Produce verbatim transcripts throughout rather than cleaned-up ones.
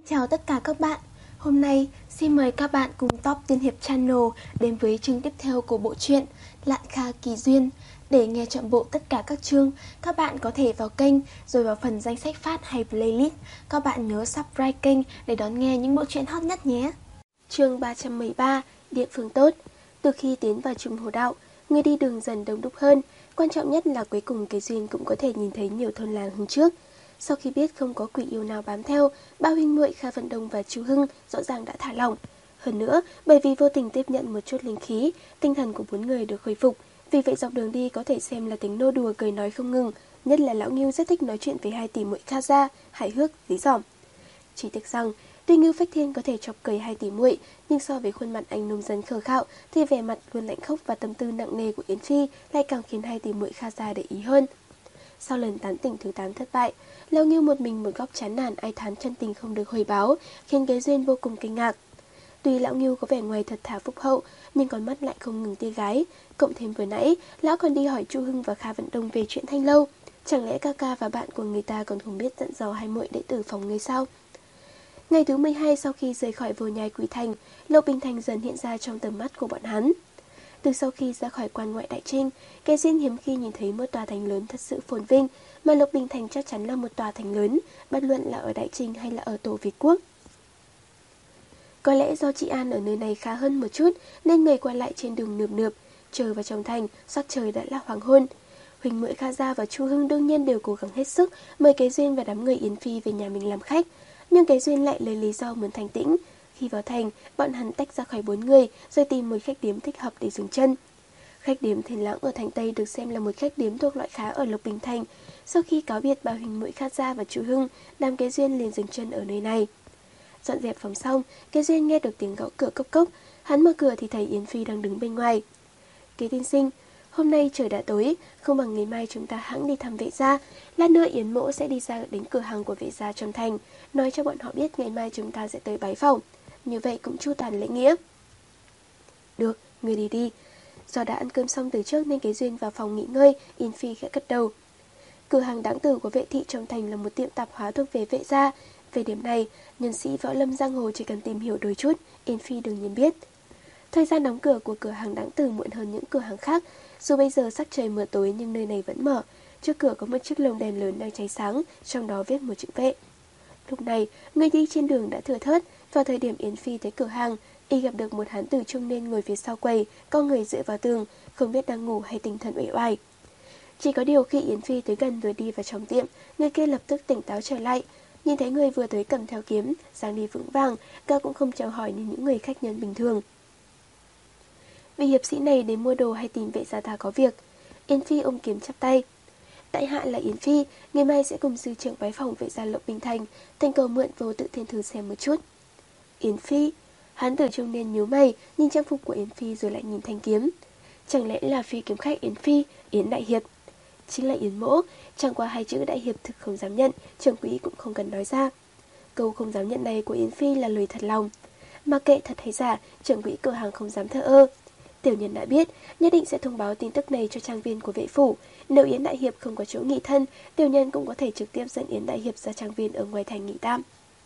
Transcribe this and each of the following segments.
Chào tất cả các bạn. Hôm nay xin mời các bạn cùng Top Tiên Hiệp Channel đến với chương tiếp theo của bộ truyện Lạn Kha Kỳ Duyên. Để nghe trọn bộ tất cả các chương, các bạn có thể vào kênh rồi vào phần danh sách phát hay playlist. Các bạn nhớ subscribe kênh để đón nghe những bộ truyện hot nhất nhé. Chương ba trăm mười ba, Địa phương tốt. Từ khi tiến vào Trung Hồ Đạo, người đi đường dần đông đúc hơn. Quan trọng nhất là cuối cùng Kế Duyên cũng có thể nhìn thấy nhiều thôn làng hơn trước. Sau khi biết không có quỷ yêu nào bám theo, ba huynh muội Kha Vận Đông và Chu Hưng rõ ràng đã thả lỏng. Hơn nữa, bởi vì vô tình tiếp nhận một chút linh khí, tinh thần của bốn người được khôi phục. Vì vậy dọc đường đi có thể xem là tính nô đùa cười nói không ngừng. Nhất là lão Ngưu rất thích nói chuyện với hai tỷ muội Kha gia, hài hước, dí dỏm. Chỉ tiếc rằng, tuy Ngưu Phách Thiên có thể chọc cười hai tỷ muội, nhưng so với khuôn mặt anh nông dân khờ khạo, thì vẻ mặt luôn lạnh khốc và tâm tư nặng nề của Yến Phi lại càng khiến hai tỷ muội Kha gia để ý hơn. Sau lần tán tỉnh thứ tám thất bại, Lão Ngưu một mình một góc chán nản ai thán chân tình không được hồi báo, khiến Kế Duyên vô cùng kinh ngạc. Tuy Lão Ngưu có vẻ ngoài thật thà phúc hậu, nhưng con mắt lại không ngừng tia gái. Cộng thêm vừa nãy, lão còn đi hỏi Chu Hưng và Kha Vận Đông về chuyện Thanh Lâu. Chẳng lẽ ca ca và bạn của người ta còn không biết dặn dò hai muội đệ tử phòng người sao? Ngày thứ mười hai sau khi rời khỏi Vô Nhai Quý Thành, Lộc Bình Thành dần hiện ra trong tầm mắt của bọn hắn. Từ sau khi ra khỏi quan ngoại đại trinh, Kế Duyên hiếm khi nhìn thấy một tòa thành lớn thật sự phồn vinh, mà Lộc Bình Thành chắc chắn là một tòa thành lớn, bất luận là ở đại trinh hay là ở tổ Việt Quốc. Có lẽ do chị An ở nơi này khá hơn một chút, nên người qua lại trên đường nườm nượp. Chờ vào trong thành, sắc trời đã là hoàng hôn. Huỳnh muội Kha gia và Chu Hưng đương nhiên đều cố gắng hết sức mời Kế Duyên và đám người Yến Phi về nhà mình làm khách, nhưng Kế Duyên lại lấy lý do muốn thanh tĩnh. Khi vào thành, bọn hắn tách ra khỏi bốn người, rồi tìm một khách điếm thích hợp để dừng chân. Khách điếm Thiền Lãng ở thành Tây được xem là một khách điếm thuộc loại khá ở Lộc Bình Thành. Sau khi cáo biệt bà huỳnh muội Kha gia và Chu Hưng, đám Kế Duyên liền dừng chân ở nơi này. Dọn dẹp phòng xong, Kế Duyên nghe được tiếng gõ cửa cốc cốc. Hắn mở cửa thì thấy Yến Phi đang đứng bên ngoài. Kế tiên sinh, hôm nay trời đã tối, không bằng ngày mai chúng ta hãng đi thăm Vệ gia. Lát nữa Yến mỗ sẽ đi ra đến cửa hàng của Vệ gia trong thành, nói cho bọn họ biết ngày mai chúng ta sẽ tới bái phỏng. Như vậy cũng chu toàn lễ nghĩa. Được, người đi đi. Do đã ăn cơm xong từ trước nên Kế Duyên vào phòng nghỉ ngơi, Yến Phi khẽ cất đầu. Cửa hàng đáng tử của Vệ thị trong thành là một tiệm tạp hóa thuộc về Vệ gia. Về điểm này, nhân sĩ võ lâm giang hồ chỉ cần tìm hiểu đôi chút, Yến Phi đương nhiên biết. Thời gian đóng cửa của cửa hàng đáng tử muộn hơn những cửa hàng khác. Dù bây giờ sắc trời mờ tối nhưng nơi này vẫn mở. Trước cửa có một chiếc lồng đèn lớn đang cháy sáng, trong đó viết một chữ Vệ. Lúc này, người đi trên đường đã thừa thớt. Vào thời điểm Yến Phi tới cửa hàng, y gặp được một hán tử trung niên ngồi phía sau quầy, co người dựa vào tường, không biết đang ngủ hay tinh thần uể oải. Chỉ có điều khi Yến Phi tới gần rồi đi vào trong tiệm, người kia lập tức tỉnh táo trở lại. Nhìn thấy người vừa tới cầm theo kiếm, dáng đi vững vàng, cao cũng không chào hỏi như những người khách nhân bình thường. Vị hiệp sĩ này đến mua đồ hay tìm Vệ gia ta có việc? Yến Phi ôm kiếm chắp tay. Tại hạ là Yến Phi, ngày mai sẽ cùng sư trưởng bái phòng Vệ gia Lộc Bình Thành, thành cầu mượn Vô Tự Thiên Thư xem một chút. Yến Phi, hán tử trung niên nhíu mày, nhìn trang phục của Yến Phi rồi lại nhìn thanh kiếm. Chẳng lẽ là Phi kiếm khách Yến Phi, Yến đại hiệp? Chính là Yến mỗ, chẳng qua hai chữ đại hiệp thực không dám nhận, trưởng quỹ cũng không cần nói ra. Câu không dám nhận này của Yến Phi là lời thật lòng. Mặc kệ thật hay giả, trưởng quỹ cửa hàng không dám thờ ơ. Tiểu nhân đã biết, nhất định sẽ thông báo tin tức này cho trang viên của Vệ phủ. Nếu Yến đại hiệp không có chỗ nghỉ thân, tiểu nhân cũng có thể trực tiếp dẫn Yến đại hiệp ra trang viên ở ngoài thành nghỉ tạm.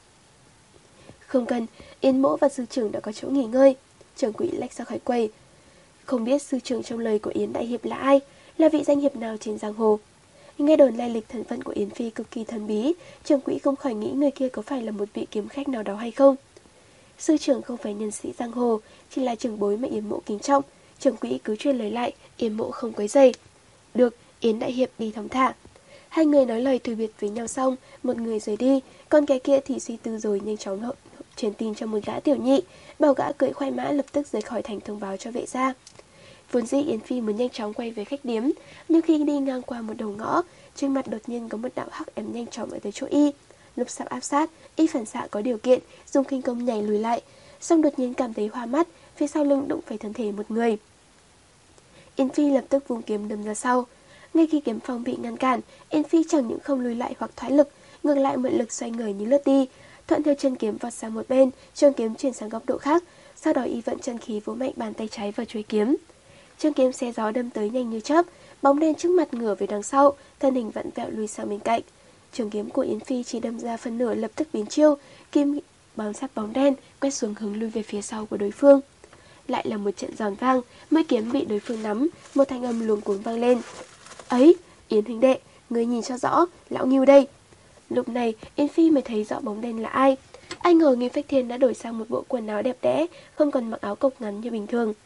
Không cần, Yến mỗ và sư trưởng đã có chỗ nghỉ ngơi. Trưởng quỹ lách ra khỏi quầy. Không biết sư trưởng trong lời của Yến đại hiệp là ai, là vị danh hiệp nào trên giang hồ. Nghe đồn lai lịch thân phận của Yến Phi cực kỳ thần bí, trưởng quỹ không khỏi nghĩ người kia có phải là một vị kiếm khách nào đó hay không. Sư trưởng không phải nhân sĩ giang hồ, chỉ là trưởng bối mà Yến mộ kính trọng. Trưởng quỹ cứ truyền lời lại, Yến mộ không quấy rầy. Được, Yến đại hiệp đi thong thả. Hai người nói lời từ biệt với nhau xong, một người rời đi, còn cái kia thì suy tư rồi nhanh chóng hậu truyền tin cho một gã tiểu nhị, bảo gã cưỡi khoai mã lập tức rời khỏi thành thông báo cho Vệ gia. Vốn dĩ Yến Phi muốn nhanh chóng quay về khách điếm, nhưng khi đi ngang qua một đầu ngõ, trên mặt đột nhiên có một đạo hắc ém nhanh chóng ở tới chỗ y. Lúc sắp áp sát, y phản xạ có điều kiện, dùng khinh công nhảy lùi lại, xong đột nhiên cảm thấy hoa mắt, phía sau lưng đụng phải thân thể một người. Yến Phi lập tức vung kiếm đâm ra sau. Ngay khi kiếm phong bị ngăn cản, Yến Phi chẳng những không lùi lại hoặc thoái lực, ngược lại mượn lực xoay người như lướt đi, thuận theo chân kiếm vọt sang một bên, trường kiếm chuyển sang góc độ khác, sau đó y vận chân khí vỗ mạnh bàn tay trái vào chuôi kiếm. Trường kiếm xé gió đâm tới nhanh như chớp, bóng đen trước mặt ngửa về đằng sau, thân hình vặn vẹo lùi sang bên cạnh. Trường kiếm của Yến Phi chỉ đâm ra phần nửa lập tức biến chiêu, kim bám sát bóng đen, quét xuống hướng lui về phía sau của đối phương. Lại là một trận giòn vang, mũi kiếm bị đối phương nắm, một thanh âm luống cuống vang lên. Ấy, Yến huynh đệ, ngươi nhìn cho rõ, lão Ngưu đây. Lúc này, Yến Phi mới thấy rõ bóng đen là ai. Ai ngờ Ngưu Phách Thiên đã đổi sang một bộ quần áo đẹp đẽ, không còn mặc áo cộc ngắn như bình thường.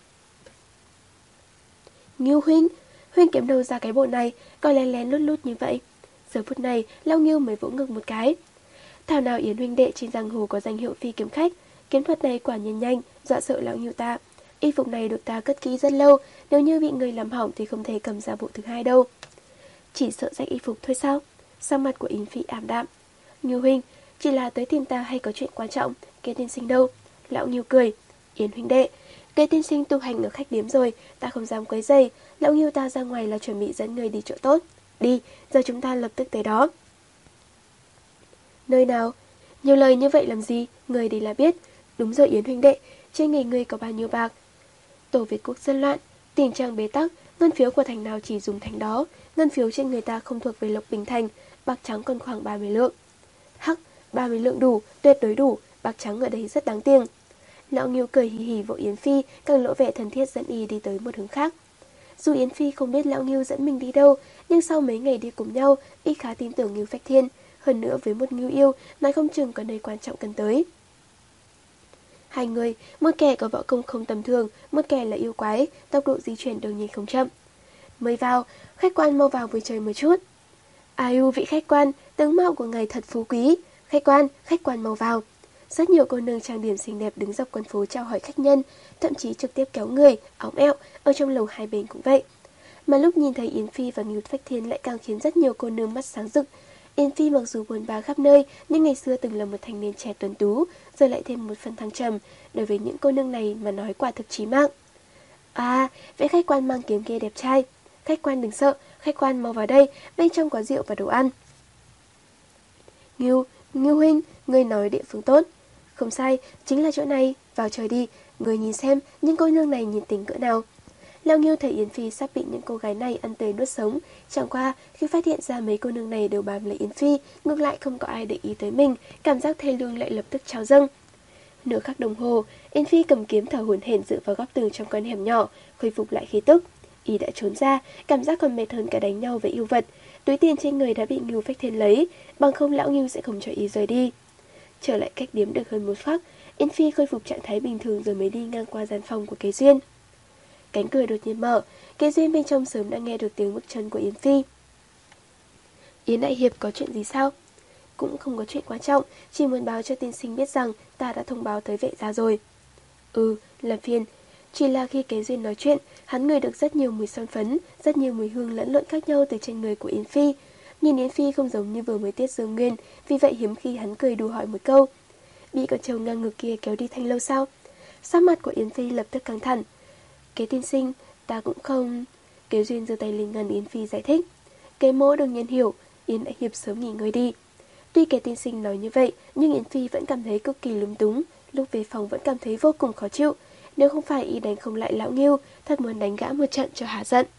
Ngưu huynh, huynh kiếm đâu ra cái bộ này, còn lén lén lút lút như vậy. Giờ phút này, Lão Ngưu mới vỗ ngực một cái. Thảo nào Yến huynh đệ trên giang hồ có danh hiệu phi kiếm khách, kiếm thuật này quả nhiên nhanh, dọa sợ Lão Ngưu ta. Y phục này được ta cất kỹ rất lâu, nếu như bị người làm hỏng thì không thể cầm ra bộ thứ hai đâu. Chỉ sợ rách y phục thôi sao? Sắc mặt của Yến Phi ảm đạm. Ngưu huynh, chỉ là tới tìm ta hay có chuyện quan trọng, Kế tiên sinh đâu? Lão Ngưu cười. Yến huynh đệ, Kế tiên sinh tu hành ở khách điếm rồi, ta không dám quấy rầy. Lão Ngưu ta ra ngoài là chuẩn bị dẫn người đi chỗ tốt. Đi, giờ chúng ta lập tức tới đó. Nơi nào? Nhiều lời như vậy làm gì? Người đi là biết. Đúng rồi Yến huynh đệ, trên người ngươi có bao nhiêu bạc? Tổ Việt quốc dân loạn, tình trạng bế tắc, ngân phiếu của thành nào chỉ dùng thành đó, ngân phiếu trên người ta không thuộc về Lộc Bình Thành, bạc trắng còn khoảng ba mươi lượng. Hắc, ba mươi lượng đủ, tuyệt đối đủ, bạc trắng ở đây rất đáng tiền. Lão Ngưu cười hì hì vỗ Yến Phi, càng lộ vẻ thân thiết dẫn y đi tới một hướng khác. Dù Yến Phi không biết Lão Ngưu dẫn mình đi đâu, nhưng sau mấy ngày đi cùng nhau, y khá tin tưởng Ngưu Phách Thiên, hơn nữa với một Ngưu yêu, nói không chừng có nơi quan trọng cần tới. Hai người, một kẻ có võ công không tầm thường, một kẻ là yêu quái, tốc độ di chuyển đương nhiên không chậm. Mới vào, khách quan mau vào vui chơi một chút. Ai u vị khách quan, tướng mạo của ngài thật phú quý. Khách quan, khách quan mau vào. Rất nhiều cô nương trang điểm xinh đẹp đứng dọc con phố chào hỏi khách nhân, thậm chí trực tiếp kéo người, óng ẹo, ở trong lầu hai bên cũng vậy. Mà lúc nhìn thấy Yến Phi và Ngưu Phách Thiên lại càng khiến rất nhiều cô nương mắt sáng rực. Yến Phi mặc dù buồn bã khắp nơi, nhưng ngày xưa từng là một thanh niên trẻ tuấn tú, giờ lại thêm một phần thăng trầm, đối với những cô nương này mà nói quả thực chí mạng. À, vậy khách quan mang kiếm kia đẹp trai. Khách quan đừng sợ, khách quan mau vào đây, bên trong có rượu và đồ ăn. Ngưu, Ngưu huynh, ngươi nói địa phương tốt. Không sai, chính là chỗ này, vào chơi đi, ngươi nhìn xem những cô nương này nhiệt tình cỡ nào. Lão Ngưu thấy Yến Phi sắp bị những cô gái này ăn tươi nuốt sống, chẳng qua khi phát hiện ra mấy cô nương này đều bám lấy Yến Phi, ngược lại không có ai để ý tới mình, cảm giác thê lương lại lập tức trào dâng. Nửa khắc đồng hồ, Yến Phi cầm kiếm thở hổn hển dựa vào góc tường trong con hẻm nhỏ, khôi phục lại khí tức. Y đã trốn ra, cảm giác còn mệt hơn cả đánh nhau với yêu vật. Túi tiền trên người đã bị Ngưu Phách Thiên lấy, bằng không Lão Ngưu sẽ không cho Y rời đi. Trở lại cách điếm được hơn một khắc, Yến Phi khôi phục trạng thái bình thường rồi mới đi ngang qua gian phòng của Kế Duyên. Cánh cửa đột nhiên mở, Kế Duyên bên trong sớm đã nghe được tiếng bước chân của Yến Phi. Yến đại hiệp có chuyện gì sao? Cũng không có chuyện quan trọng, chỉ muốn báo cho tiên sinh biết rằng ta đã thông báo tới vệ gia rồi. Ừ, làm phiền. Chỉ là khi Kế Duyên nói chuyện, hắn ngửi được rất nhiều mùi son phấn, rất nhiều mùi hương lẫn lộn khác nhau từ trên người của Yến Phi. Nhìn Yến Phi không giống như vừa mới tiết dương nguyên, vì vậy hiếm khi hắn cười đùa hỏi một câu. Bị con trâu ngang ngực kia kéo đi thanh lâu sao? Sắc mặt của Yến Phi lập tức căng thẳng. Kế tiên sinh, ta cũng không... Kế Duyên giơ tay lên ngăn Yến Phi giải thích. Kế mỗ đương nhiên hiểu, Yến đại hiệp sớm nghỉ ngơi đi. Tuy Kế tiên sinh nói như vậy, nhưng Yến Phi vẫn cảm thấy cực kỳ lúng túng. Lúc về phòng vẫn cảm thấy vô cùng khó chịu. Nếu không phải y đánh không lại Lão Ngưu, thật muốn đánh gã một trận cho hả giận.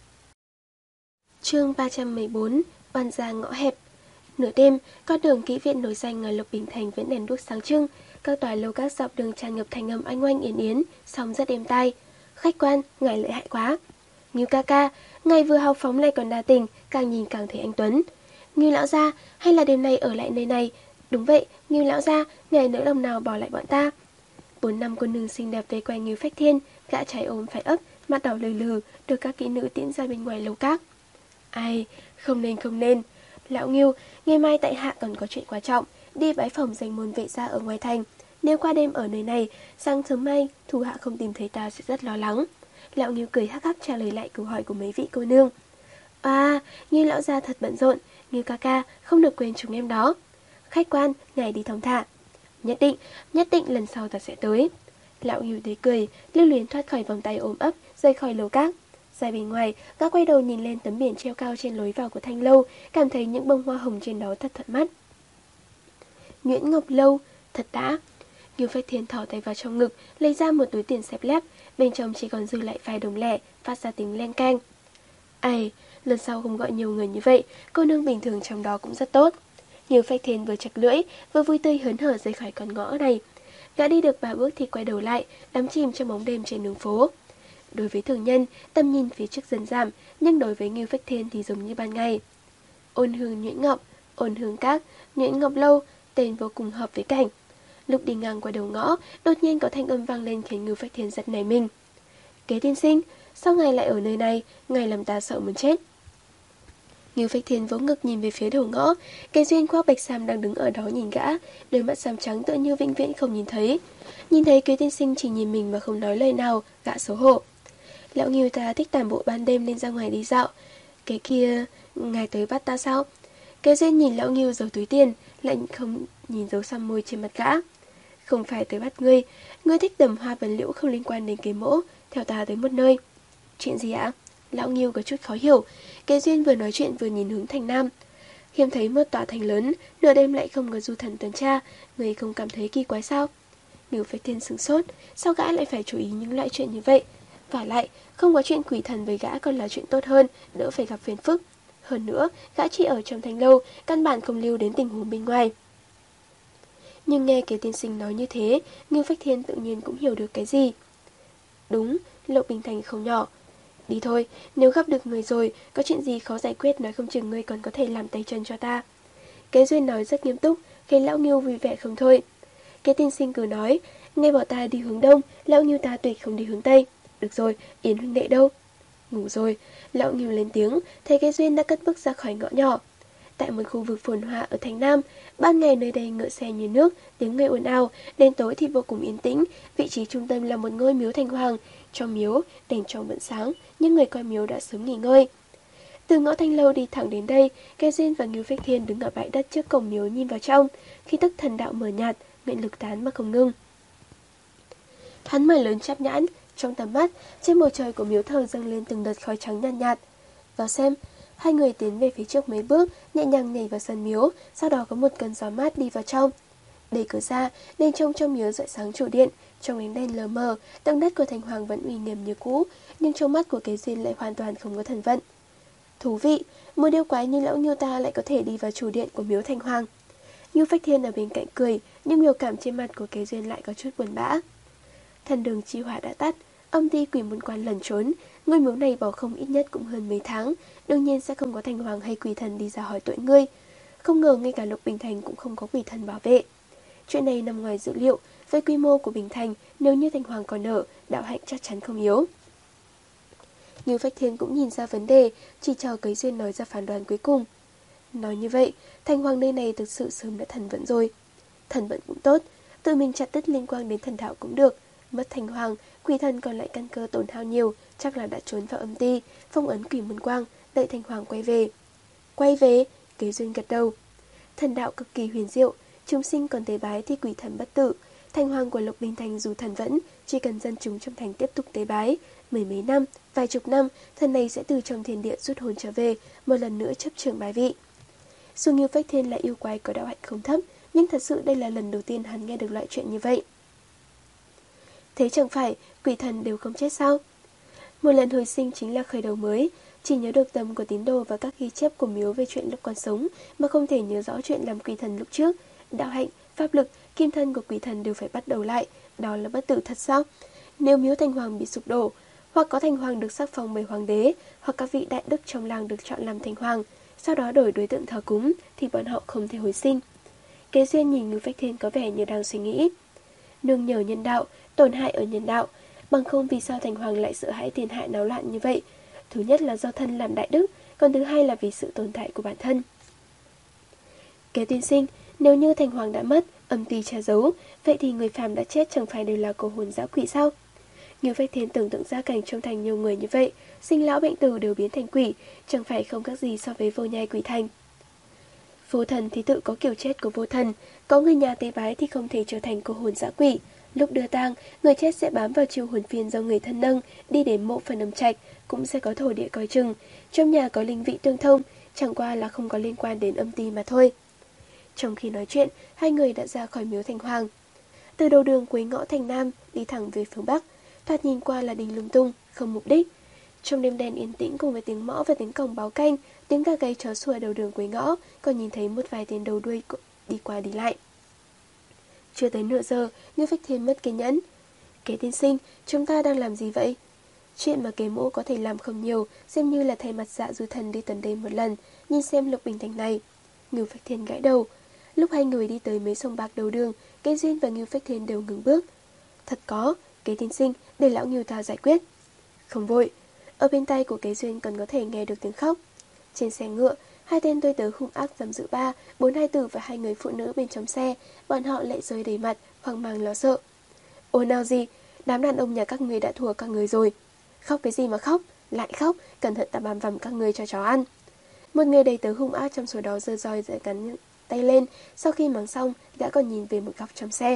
Chương ba trăm mười bốn, oan gia ngõ hẹp. Nửa đêm, con đường kỹ viện nổi danh ở Lộc Bình Thành vẫn đèn đuốc sáng trưng, các tòa lầu các dọc đường tràn ngập thành âm anh oanh yến yến, song rất êm tai. Khách quan, ngài lợi hại quá. Ngưu ca ca, ngài vừa hào phóng lại còn đa tình, càng nhìn càng thấy anh tuấn. Ngưu lão gia, hay là đêm nay ở lại nơi này? Đúng vậy, Ngưu lão gia, ngài nỡ lòng nào bỏ lại bọn ta? Bốn năm cô nương xinh đẹp vây quanh Ngưu Phách Thiên, gã trai ôm phải ấp, mặt đỏ lừ lừ, được các kỹ nữ tiễn ra bên ngoài lầu các. Ai, không nên không nên. Lão Ngưu, ngày mai tại hạ còn có chuyện quan trọng, đi bái phòng danh môn vệ gia ở ngoài thành. Nếu qua đêm ở nơi này, sáng sớm mai, thủ hạ không tìm thấy ta sẽ rất lo lắng. Lão Ngưu cười hắc hắc trả lời lại câu hỏi của mấy vị cô nương. À, Ngưu lão gia thật bận rộn, Ngưu ca ca, không được quên chúng em đó. Khách quan, ngài đi thong thả. Nhất định, nhất định lần sau ta sẽ tới. Lão Ngưu thấy cười, lưu luyến thoát khỏi vòng tay ôm ấp, rời khỏi lầu các. Ra bên ngoài, gã quay đầu nhìn lên tấm biển treo cao trên lối vào của thanh lâu, cảm thấy những bông hoa hồng trên đó thật thuận mắt. Nguyễn Ngọc Lâu, thật đã. Ngưu Phách Thiên thỏ tay vào trong ngực, lấy ra một túi tiền xẹp lép, bên trong chỉ còn dư lại vài đồng lẻ, phát ra tiếng len keng. Ai, lần sau không gọi nhiều người như vậy, cô nương bình thường trong đó cũng rất tốt. Ngưu Phách Thiên vừa chặt lưỡi, vừa vui tươi hớn hở rời khỏi con ngõ này. Gã đi được ba bước thì quay đầu lại, đắm chìm trong bóng đêm trên đường phố. Đối với thường nhân, tầm nhìn phía trước dần giảm, nhưng đối với Ngưu Phách Thiên thì giống như ban ngày. Ôn hương nhuyễn ngọc, ôn hương các, nhuyễn ngọc lâu, tên vô cùng hợp với cảnh. Lúc đi ngang qua đầu ngõ, đột nhiên có thanh âm vang lên khiến Ngưu Phách Thiên giật nảy mình. Kế tiên sinh, sao ngài lại ở nơi này, ngài làm ta sợ muốn chết. Ngưu Phách Thiên vỗ ngực nhìn về phía đầu ngõ, Kế Duyên khoác bạch sam đang đứng ở đó nhìn gã, đôi mắt xám trắng tựa như vĩnh viễn không nhìn thấy. Nhìn thấy Kế tiên sinh chỉ nhìn mình mà không nói lời nào, gã xấu hổ. Lão Ngưu ta thích tản bộ ban đêm nên ra ngoài đi dạo. Cái kia, ngài tới bắt ta sao? Kế Duyên nhìn lão Ngưu giấu túi tiền, lại không nhìn dấu xăm môi trên mặt gã. Không phải tới bắt ngươi, ngươi thích tầm hoa vấn liễu không liên quan đến kế mỗ, theo ta tới một nơi. Chuyện gì ạ? Lão Ngưu có chút khó hiểu. Kế Duyên vừa nói chuyện vừa nhìn hướng thành nam. Hiếm thấy một tòa thành lớn, nửa đêm lại không có du thần tuần tra, người không cảm thấy kỳ quái sao? Ngưu Phách Thiên sửng sốt, sao gã lại phải chú ý những loại chuyện như vậy? Và lại, không có chuyện quỷ thần với gã còn là chuyện tốt hơn, đỡ phải gặp phiền phức. Hơn nữa, gã chỉ ở trong thành lâu, căn bản không lưu đến tình huống bên ngoài. Nhưng nghe Kế tiên sinh nói như thế, Ngưu Phách Thiên tự nhiên cũng hiểu được cái gì. Đúng, Lộ Bình Thành không nhỏ. Đi thôi, nếu gặp được người rồi, có chuyện gì khó giải quyết nói không chừng ngươi còn có thể làm tay chân cho ta. Kế Duyên nói rất nghiêm túc, khiến lão Ngưu vui vẻ không thôi. Kế tiên sinh cứ nói, nghe bảo ta đi hướng đông, lão Ngưu ta tuyệt không đi hướng tây. Được rồi, Yến huynh đệ đâu? Ngủ rồi, lão Ngưu lên tiếng, thấy Kế Duyên đã cất bước ra khỏi ngõ nhỏ. Tại một khu vực phồn hoa ở thành Nam, ban ngày nơi đây ngựa xe như nước, tiếng người ồn ào, đến tối thì vô cùng yên tĩnh, vị trí trung tâm là một ngôi miếu thành hoàng. Trong miếu, đèn trong vẫn sáng, nhưng người coi miếu đã sớm nghỉ ngơi. Từ ngõ Thanh Lâu đi thẳng đến đây, Kế Duyên và Ngưu Phách Thiên đứng ở bãi đất trước cổng miếu nhìn vào trong, khi tức thần đạo mở nhạt, nguyện lực tán mà không ngưng. Hắn mở lớn chắp nhãn, trong tầm mắt, trên bầu trời của miếu thờ dâng lên từng đợt khói trắng nhàn nhạt, nhạt. Vào xem, hai người tiến về phía trước mấy bước, nhẹ nhàng nhảy vào sân miếu, sau đó có một cơn gió mát đi vào trong. Đẩy cửa ra, nên trông trong miếu rọi sáng trụ điện, trong ánh đèn lờ mờ, tầng đất của thành hoàng vẫn uy nghiêm như cũ, nhưng trong mắt của Kế Duyên lại hoàn toàn không có thần vận. Thú vị, một điêu quái như lão Ngưu ta lại có thể đi vào chủ điện của miếu thành hoàng. Ngưu Phách Thiên ở bên cạnh cười, nhưng biểu cảm trên mặt của Kế Duyên lại có chút buồn bã. Thần đường chi hỏa đã tắt, âm ty quỷ môn quan lẩn trốn, ngôi miếu này bỏ không ít nhất cũng hơn mấy tháng, đương nhiên sẽ không có thành hoàng hay quỷ thần đi ra hỏi tội ngươi. Không ngờ ngay cả Lục Bình Thành cũng không có quỷ thần bảo vệ. Chuyện này nằm ngoài dự liệu, với quy mô của Bình Thành, nếu như thành hoàng còn ở, đạo hạnh chắc chắn không yếu. Ngưu Phách Thiên cũng nhìn ra vấn đề, chỉ chờ Kế Duyên nói ra phán đoán cuối cùng. Nói như vậy, thành hoàng nơi này thực sự sớm đã thần vận rồi. Thần vận cũng tốt, tự mình chặt đứt liên quan đến thần đạo cũng được. Mất thành hoàng, quỷ thần còn lại căn cơ tổn hao nhiều, chắc là đã trốn vào âm ty, phong ấn quỷ môn quang, đợi thành hoàng quay về. Quay về, Kế Duyên gật đầu. Thần đạo cực kỳ huyền diệu, chúng sinh còn tế bái thì quỷ thần bất tử. Thành hoàng của Lục Bình Thành dù thần vẫn, chỉ cần dân chúng trong thành tiếp tục tế bái, mười mấy năm, vài chục năm, thần này sẽ từ trong thiên địa rút hồn trở về, một lần nữa chấp trưởng bái vị. Dù Ngưu Phách Thiên là yêu quái có đạo hạnh không thấp, nhưng thật sự đây là lần đầu tiên hắn nghe được loại chuyện như vậy. Thế chẳng phải quỷ thần đều không chết sao? Một lần hồi sinh chính là khởi đầu mới, chỉ nhớ được tâm của tín đồ và các ghi chép của miếu về chuyện lúc còn sống, mà không thể nhớ rõ chuyện làm quỷ thần lúc trước. Đạo hạnh, pháp lực, kim thân của quỷ thần đều phải bắt đầu lại, đó là bất tử thật sao? Nếu miếu thành hoàng bị sụp đổ, hoặc có thành hoàng được sắc phong bởi hoàng đế, hoặc các vị đại đức trong làng được chọn làm thành hoàng, sau đó đổi đối tượng thờ cúng, thì bọn họ không thể hồi sinh. Kế Duyên nhìn Ngưu Phách Thiên có vẻ như đang suy nghĩ. Nương nhờ nhân đạo, tổn hại ở nhân đạo, bằng không vì sao thành hoàng lại sợ hãi tiền hại náo loạn như vậy. Thứ nhất là do thân làm đại đức, còn thứ hai là vì sự tồn tại của bản thân. Kế tiên sinh, nếu như thành hoàng đã mất, âm ty che giấu, vậy thì người phàm đã chết chẳng phải đều là cô hồn dã quỷ sao? Ngưu Phách Thiên tưởng tượng ra cảnh trong thành nhiều người như vậy, sinh lão bệnh tử đều biến thành quỷ, chẳng phải không khác gì so với vô nhai quỷ thành. Vô thần thì tự có kiểu chết của vô thần, có người nhà tế bái thì không thể trở thành cô hồn dã quỷ. Lúc đưa tang, người chết sẽ bám vào chiêu hồn phiên do người thân nâng, đi đến mộ phần âm trạch, cũng sẽ có thổ địa coi chừng. Trong nhà có linh vị tương thông, chẳng qua là không có liên quan đến âm ty mà thôi. Trong khi nói chuyện, hai người đã ra khỏi miếu thành hoàng. Từ đầu đường cuối ngõ thành Nam, đi thẳng về phương Bắc, thoạt nhìn qua là đình lung tung, không mục đích. Trong đêm đen yên tĩnh cùng với tiếng mõ và tiếng còng báo canh, tiếng gà gáy chó sủa đầu đường cuối ngõ, còn nhìn thấy một vài tên đầu đuôi đi qua đi lại. Chưa tới nửa giờ, Ngưu Phách Thiên mất kiên nhẫn. Kế tiên sinh, chúng ta đang làm gì vậy? Chuyện mà kế mỗ có thể làm không nhiều, xem như là thay mặt Dạ Du Thần đi tuần đêm một lần, nhìn xem Lục Bình Thành này. Ngưu Phách Thiên gãi đầu. Lúc hai người đi tới mấy sông bạc đầu đường, Kế Duyên và Ngưu Phách Thiên đều ngừng bước. Thật có, Kế tiên sinh, để lão Ngưu ta giải quyết. Không vội. Ở bên tay của Kế Duyên còn có thể nghe được tiếng khóc. Trên xe ngựa, hai tên tôi tớ hung ác giam giữ ba, bốn hai tử và hai người phụ nữ bên trong xe, bọn họ lệ rơi đầy mặt, hoang mang lo sợ. Ôi nào gì, đám đàn ông nhà các người đã thua các người rồi. Khóc cái gì mà khóc, lại khóc, cẩn thận ta bám vằm các người cho chó ăn. Một người đầy tớ hung ác trong số đó giơ roi giơ cắn tay lên, sau khi mắng xong, đã còn nhìn về một góc trong xe.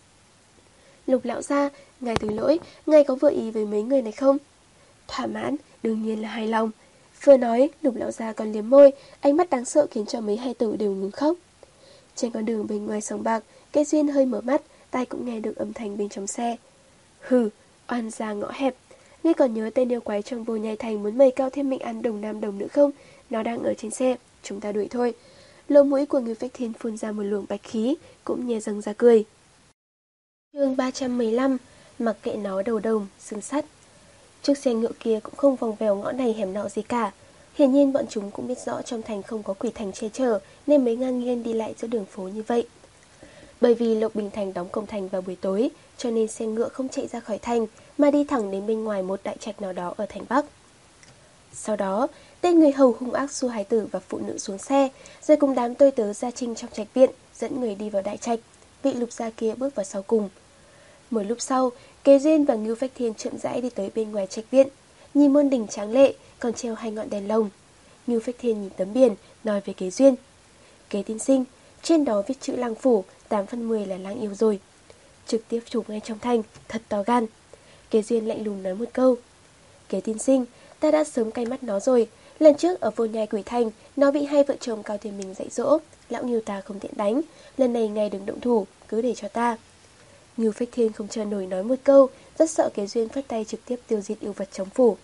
Lục lão gia, ngài thứ lỗi, ngài có vừa ý với mấy người này không? Thỏa mãn, đương nhiên là hài lòng. Vừa nói, Lục lão gia còn liếm môi, ánh mắt đáng sợ khiến cho mấy hai tử đều ngừng khóc. Trên con đường bên ngoài sòng bạc, Kế Duyên hơi mở mắt, tai cũng nghe được âm thanh bên trong xe. Hừ, oan gia ngõ hẹp. Ngươi còn nhớ tên yêu quái trong Vô Nhai Thành muốn mời Cao Thiên Minh ăn đồng nam đồng nữ không? Nó đang ở trên xe, chúng ta đuổi thôi. Lỗ mũi của Ngưu Phách Thiên phun ra một luồng bạch khí, cũng nhè răng ra cười. Chương ba trăm mười lăm, mặc kệ nó đầu đồng, xương sắt. Chiếc xe ngựa kia cũng không vòng vèo ngõ này hẻm nọ gì cả. Hiển nhiên bọn chúng cũng biết rõ trong thành không có quỷ thành che chở, nên mới ngang nhiên đi lại giữa đường phố như vậy. Bởi vì Lộc Bình Thành đóng cổng thành vào buổi tối, cho nên xe ngựa không chạy ra khỏi thành, mà đi thẳng đến bên ngoài một đại trạch nào đó ở thành Bắc. Sau đó, tên người hầu hung ác xua hài tử và phụ nữ xuống xe, rồi cùng đám tôi tớ gia trinh trong trạch viện, dẫn người đi vào đại trạch. Vị Lục gia kia bước vào sau cùng. Một lúc sau, Kế Duyên và Ngưu Phách Thiên chậm rãi đi tới bên ngoài trạch viện, nhìn môn đình tráng lệ, còn treo hai ngọn đèn lồng. Ngưu Phách Thiên nhìn tấm biển, nói với Kế Duyên: Kế tiên sinh, trên đó viết chữ Lang Phủ, tám phần mười là Lang Yêu rồi. Trực tiếp chụp ngay trong thành, thật to gan. Kế Duyên lạnh lùng nói một câu: Kế tiên sinh, ta đã sớm cay mắt nó rồi. Lần trước ở Vô Nhai Quỷ Thành, nó bị hai vợ chồng Cao Thiên Minh dạy dỗ, lão Ngưu ta không tiện đánh. Lần này ngài đừng động thủ, cứ để cho ta. Ngưu Phách Thiên không chờ nổi nói một câu, rất sợ Kế Duyên phất tay trực tiếp tiêu diệt yêu vật trong phủ.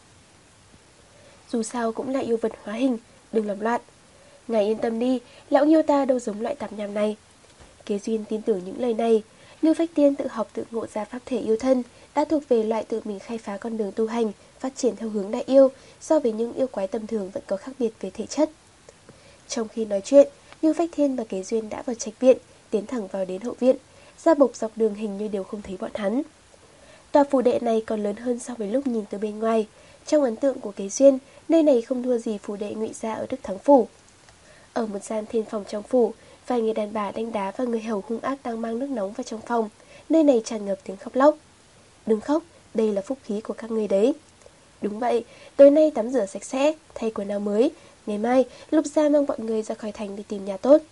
Dù sao cũng là yêu vật hóa hình, đừng làm loạn. Ngài yên tâm đi, lão Ngưu ta đâu giống loại tạp nham này. Kế Duyên tin tưởng những lời này. Ngưu Phách Thiên tự học tự ngộ ra pháp thể yêu thân, đã thuộc về loại tự mình khai phá con đường tu hành, phát triển theo hướng đại yêu, so với những yêu quái tầm thường vẫn có khác biệt về thể chất. Trong khi nói chuyện, Ngưu Phách Thiên và Kế Duyên đã vào trạch viện, tiến thẳng vào đến hậu viện. Gia Bộc dọc đường hình như đều không thấy bọn hắn. Tòa phủ đệ này còn lớn hơn so với lúc nhìn từ bên ngoài. Trong ấn tượng của Kế Duyên, nơi này không thua gì phủ đệ Ngụy gia ở Đức Thắng phủ. Ở một gian thiên phòng trong phủ, vài người đàn bà đánh đá và người hầu hung ác đang mang nước nóng vào trong phòng. Nơi này tràn ngập tiếng khóc lóc. Đừng khóc, đây là phúc khí của các người đấy. Đúng vậy, tối nay tắm rửa sạch sẽ, thay quần áo mới. Ngày mai, Lục gia mang bọn người ra khỏi thành đi tìm nhà tốt.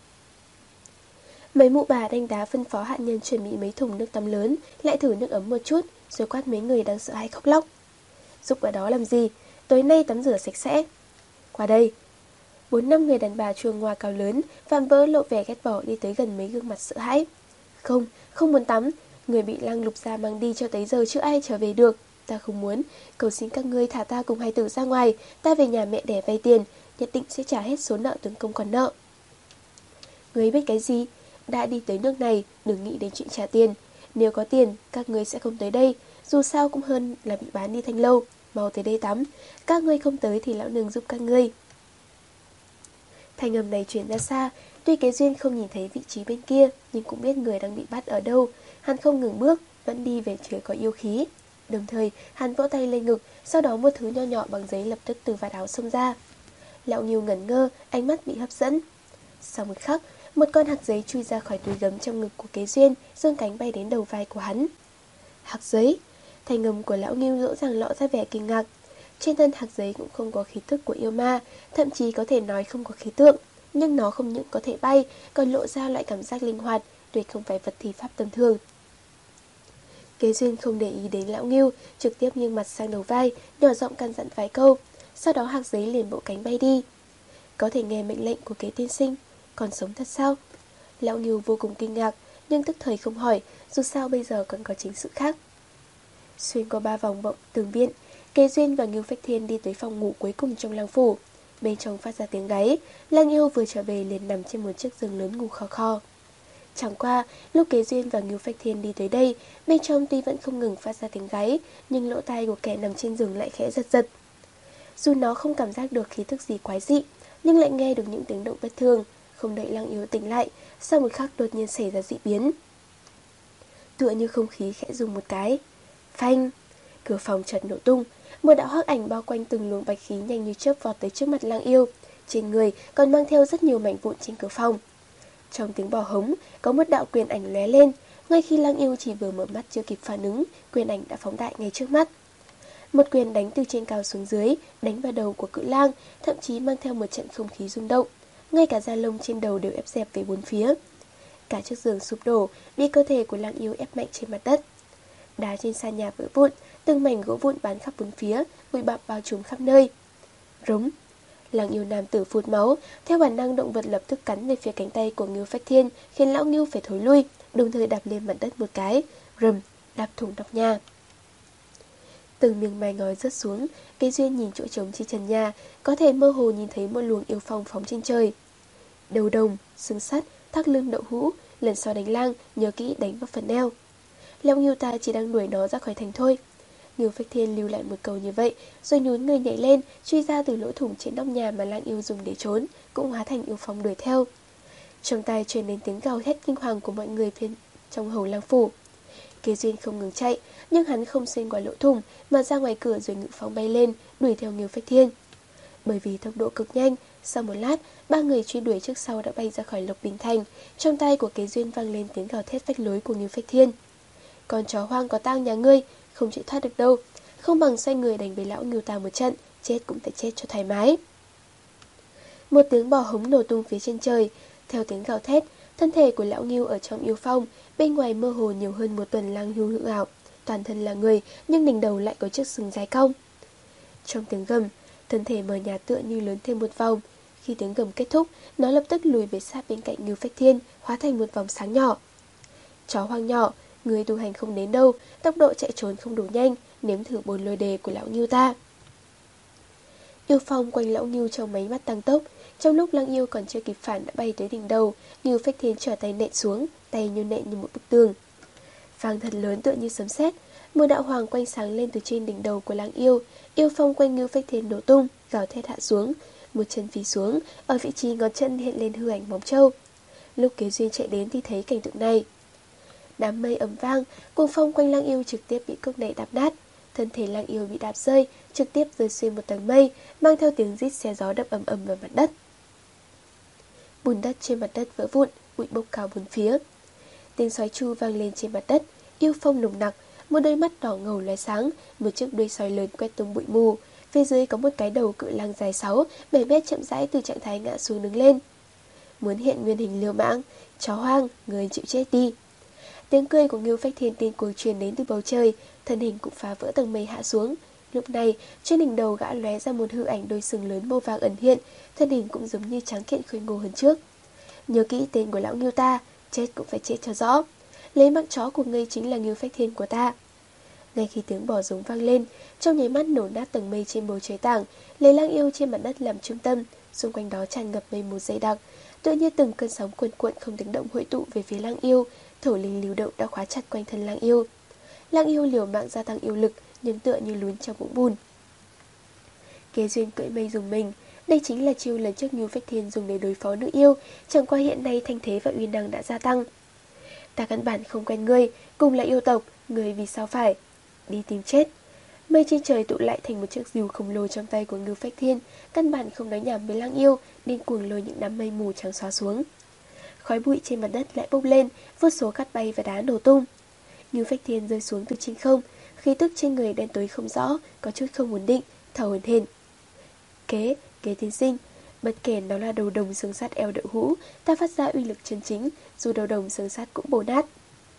Mấy mụ bà đánh đá phân phó hạ nhân chuẩn bị mấy thùng nước tắm lớn, lại thử nước ấm một chút, rồi quát mấy người đang sợ hãi khóc lóc. Dục ở đó làm gì? Tối nay tắm rửa sạch sẽ. Qua đây. Bốn năm người đàn bà chuông ngoa cao lớn, vạm vỡ lộ vẻ ghét bỏ đi tới gần mấy gương mặt sợ hãi. Không, không muốn tắm. Người bị Lang Lục gia mang đi cho tới giờ chưa ai trở về được. Ta không muốn. Cầu xin các ngươi thả ta cùng hai tử ra ngoài. Ta về nhà mẹ đẻ vay tiền, nhất định sẽ trả hết số nợ tướng công còn nợ. Ngươi biết cái gì? Đã đi tới nước này, đừng nghĩ đến chuyện trả tiền. Nếu có tiền, các ngươi sẽ không tới đây. Dù sao cũng hơn là bị bán đi thanh lâu. Mau tới đây tắm. Các ngươi không tới thì lão nương giúp các ngươi. Thanh âm này truyền ra xa. Tuy Kế Duyên không nhìn thấy vị trí bên kia, nhưng cũng biết người đang bị bắt ở đâu. Hắn không ngừng bước, vẫn đi về phía có yêu khí. Đồng thời, hắn vỗ tay lên ngực, sau đó một thứ nho nhỏ bằng giấy lập tức từ vạt áo xông ra. Lão Nghiêu ngẩn ngơ, ánh mắt bị hấp dẫn. Sau một khắc, một con hạc giấy chui ra khỏi túi gấm trong ngực của Kế Duyên, giương cánh bay đến đầu vai của hắn. Hạc giấy? Thanh âm của lão Nghiêu rõ ràng lộ ra vẻ kinh ngạc. Trên thân hạc giấy cũng không có khí tức của yêu ma, thậm chí có thể nói không có khí tượng, nhưng nó không những có thể bay, còn lộ ra loại cảm giác linh hoạt, tuyệt không phải vật thi pháp tầm thường. Kế Duyên không để ý đến lão Nghiêu, trực tiếp nghiêng mặt sang đầu vai, nhỏ giọng căn dặn vài câu, sau đó hạc giấy liền bộ cánh bay đi. Có thể nghe mệnh lệnh của Kế tiên sinh, còn sống thật sao? Lão Nghiêu vô cùng kinh ngạc, nhưng tức thời không hỏi, dù sao bây giờ còn có chính sự khác. Xuyên qua ba vòng vọng tường viện, Kế Duyên và Ngưu Phách Thiên đi tới phòng ngủ cuối cùng trong Lang phủ. Bên trong phát ra tiếng gáy, Lang Yêu vừa trở về liền nằm trên một chiếc giường lớn ngủ khò khò. Chẳng qua, lúc Kế Duyên và Ngưu Phách Thiên đi tới đây, bên trong tuy vẫn không ngừng phát ra tiếng gáy, nhưng lỗ tai của kẻ nằm trên giường lại khẽ giật giật. Dù nó không cảm giác được khí thức gì quái dị, nhưng lại nghe được những tiếng động bất thường. Không đợi Lăng Yêu tỉnh lại, sau một khắc đột nhiên xảy ra dị biến. Tựa như không khí khẽ rung một cái. Phanh! Cửa phòng chợt nổ tung, một đạo hắc ảnh bao quanh từng luồng bạch khí nhanh như chớp vọt tới trước mặt Lăng Yêu. Trên người còn mang theo rất nhiều mảnh vụn trên cửa phòng. Trong tiếng bò hống, có một đạo quyền ảnh lóe lên. Ngay khi Lăng Yêu chỉ vừa mở mắt chưa kịp phản ứng, quyền ảnh đã phóng đại ngay trước mắt. Một quyền đánh từ trên cao xuống dưới, đánh vào đầu của Cự Lang, thậm chí mang theo một trận không khí rung động. Ngay cả da lông trên đầu đều ép dẹp về bốn phía. Cả chiếc giường sụp đổ, bị cơ thể của Lăng Yêu ép mạnh trên mặt đất. Đá trên sàn nhà vỡ vụn, từng mảnh gỗ vụn bắn khắp bốn phía, bụi bặm bao trùm khắp nơi. Rống! Lăng Yêu nam tử phụt máu, theo bản năng động vật lập tức cắn về phía cánh tay của Ngưu Phách Thiên, khiến lão Ngưu phải thối lui, đồng thời đạp lên mặt đất một cái, rầm, đạp thủng nóc nhà. Từng miếng mái ngói rớt xuống, Kế Duyên nhìn chỗ trống trên trần nhà, có thể mơ hồ nhìn thấy một luồng yêu phong phóng trên trời. Đầu đồng, xương sắt, thắt lưng đậu hũ, lần sau đánh lang, nhớ kỹ đánh vào phần eo. Lão Ngưu ta chỉ đang đuổi nó ra khỏi thành thôi. Ngưu Phách Thiên lưu lại một câu như vậy, rồi nhún người nhảy lên, truy ra từ lỗ thủng trên nóc nhà mà Lang Yêu dùng để trốn, cũng hóa thành yêu phong đuổi theo. Trong tai truyền đến tiếng gào thét kinh hoàng của mọi người phía trong hầu lang phủ. Kế Duyên không ngừng chạy, nhưng hắn không xuyên qua lỗ thủng mà ra ngoài cửa rồi ngự phong bay lên, đuổi theo Ngưu Phách Thiên. Bởi vì tốc độ cực nhanh, sau một lát, ba người truy đuổi trước sau đã bay ra khỏi Lộc Bình Thành. Trong tai của Kế Duyên vang lên tiếng gào thét phách lối của Ngưu Phách Thiên. Con chó hoang có tang nhà ngươi, không chịu thoát được đâu, không bằng xoay người đánh với lão Ngưu ta một trận, chết cũng phải chết cho thoải mái. Một tiếng bò hống nổ tung phía trên trời, theo tiếng gào thét, thân thể của lão Ngưu ở trong yêu phong, bên ngoài mơ hồ nhiều hơn một tuần lang hưu hữu ảo, toàn thân là người nhưng đỉnh đầu lại có chiếc sừng dài cong. Trong tiếng gầm, thân thể mờ nhạt tựa như lớn thêm một vòng. Khi tiếng gầm kết thúc, nó lập tức lùi về sát bên cạnh Ngưu Phách Thiên, hóa thành một vòng sáng nhỏ. Chó hoang nhỏ, người tu hành không đến đâu, tốc độ chạy trốn không đủ nhanh, nếm thử bồn lôi đề của lão Ngưu ta. Yêu phong quanh lão Ngưu trong mấy mắt tăng tốc, trong lúc Lăng Yêu còn chưa kịp phản đã bay tới đỉnh đầu, Ngưu Phách Thiên trở tay nện xuống, tay như nện như một bức tường. Vang thật lớn tựa như sấm sét, một đạo hoàng quanh sáng lên từ trên đỉnh đầu của Lăng Yêu, yêu phong quanh Ngưu Phách Thiên nổ tung, gào thét hạ xuống, một chân phí xuống, ở vị trí ngón chân hiện lên hư ảnh bóng trâu. Lúc Kế Duyên chạy đến thì thấy cảnh tượng này. Đám mây ầm vang, cuồng phong quanh Lăng Yêu trực tiếp bị cước này đạp nát. Thân thể Lăng Yêu bị đạp rơi, trực tiếp rơi xuyên một tầng mây, mang theo tiếng rít xé gió đập ầm ầm vào mặt đất. Bùn đất trên mặt đất vỡ vụn, bụi bốc cao bốn phía. Tiếng sói chu vang lên trên mặt đất, yêu phong nồng nặc, một đôi mắt đỏ ngầu lóe sáng, một chiếc đuôi sói lớn quét tung bụi mù. Phía dưới có một cái đầu cự lang dài sáu, bảy mét chậm rãi từ trạng thái ngã xuống đứng lên. Muốn hiện nguyên hình liều mãng, chó hoang, người chịu chết đi. Tiếng cười của Ngưu Phách Thiên tiên cuồng truyền đến từ bầu trời, thân hình cũng phá vỡ tầng mây hạ xuống. Lúc này, trên đỉnh đầu gã lóe ra một hư ảnh đôi sừng lớn màu vàng ẩn hiện, thân hình cũng giống như tráng kiện khôi ngô hơn trước. Nhớ kỹ tên của lão Ngưu ta, chết cũng phải chết cho rõ. Lấy mạng chó của ngươi chính là Ngưu Phách Thiên của ta. Ngay khi tiếng bò giống vang lên, trong nháy mắt nổ nát tầng mây trên bầu trời tảng, lấy Lăng Yêu trên mặt đất làm trung tâm, xung quanh đó tràn ngập mây mù dày đặc, tựa như từng cơn sóng cuồn cuộn không tiếng động hội tụ về phía Lăng Yêu, thổ linh lưu động đã khóa chặt quanh thân Lăng Yêu. Lăng Yêu liều mạng gia tăng yêu lực, nhưng tựa như lún trong vũng bùn. Kế Duyên cưỡi mây dùng mình, đây chính là chiêu lần trước Ngưu Phách Thiên dùng để đối phó nữ yêu, chẳng qua hiện nay thanh thế và uy năng đã gia tăng. Ta căn bản không quen ngươi, cùng là yêu tộc, ngươi vì sao phải đi tìm chết. Mây trên trời tụ lại thành một chiếc rìu khổng lồ trong tay của Ngưu Phách Thiên, căn bản không nói nhảm với Lăng Yêu, điên cuồng lôi những đám mây mù trắng xóa xuống. Khói bụi trên mặt đất lại bốc lên, vô số cát bay và đá nổ tung. Ngưu Phách Thiên rơi xuống từ trên không, khí tức trên người đen tối không rõ, có chút không ổn định, thở hổn hển. Kế, kế tiên sinh, bất kể nó là đầu đồng xương sắt eo đậu hũ, ta phát ra uy lực chân chính, dù đầu đồng xương sắt cũng bổ nát.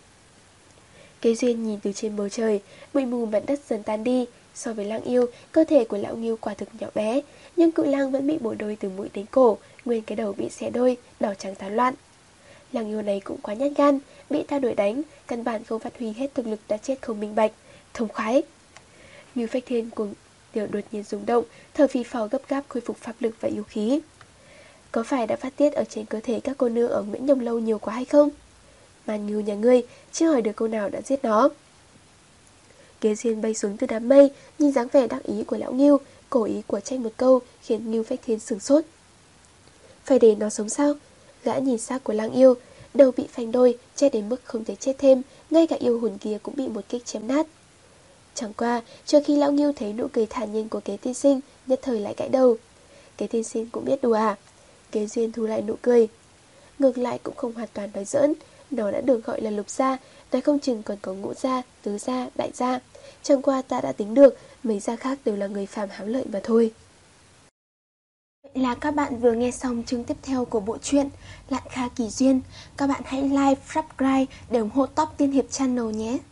Kế Duyên nhìn từ trên bầu trời, bụi mù mặt đất dần tan đi. So với Lăng Yêu, cơ thể của lão Ngưu quả thực nhỏ bé, nhưng cự lang vẫn bị bổ đôi từ mũi đến cổ, nguyên cái đầu bị xẻ đôi, đỏ trắng tán loạn. Lăng Yêu này cũng quá nhát gan, bị ta đuổi đánh, căn bản không phát huy hết thực lực đã chết không minh bạch, thông khoái. Ngưu Phách Thiên cùng tiểu đột nhiên rung động, thở phì phò gấp gáp khôi phục pháp lực và yêu khí. Có phải đã phát tiết ở trên cơ thể các cô nương ở Nguyễn Nhông Lâu nhiều quá hay không? Man Ngưu nhà ngươi, chưa hỏi được câu nào đã giết nó. Kế Duyên bay xuống từ đám mây, nhìn dáng vẻ đắc ý của lão Ngưu, cố ý của tranh một câu khiến Ngưu Phách Thiên sửng sốt. Phải để nó sống sao? Gã nhìn xác của Lang Yêu, đầu bị phanh đôi, chết đến mức không thể chết thêm, ngay cả yêu hồn kia cũng bị một kích chém nát. Chẳng qua, trước khi lão Ngưu thấy nụ cười thản nhiên của Kế tiên sinh, nhất thời lại gãi đầu. Kế tiên sinh cũng biết đùa à? Kế Duyên thu lại nụ cười. Ngược lại cũng không hoàn toàn nói giỡn, nó đã được gọi là Lục gia, nói không chừng còn có Ngũ gia, Tứ gia, Đại gia. Chẳng qua ta đã tính được, mấy gia khác đều là người phàm hám lợi mà thôi. Vậy là các bạn vừa nghe xong chương tiếp theo của bộ truyện Lạn Kha Kỳ Duyên. Các bạn hãy like, subscribe để ủng hộ Top Tiên Hiệp Channel nhé.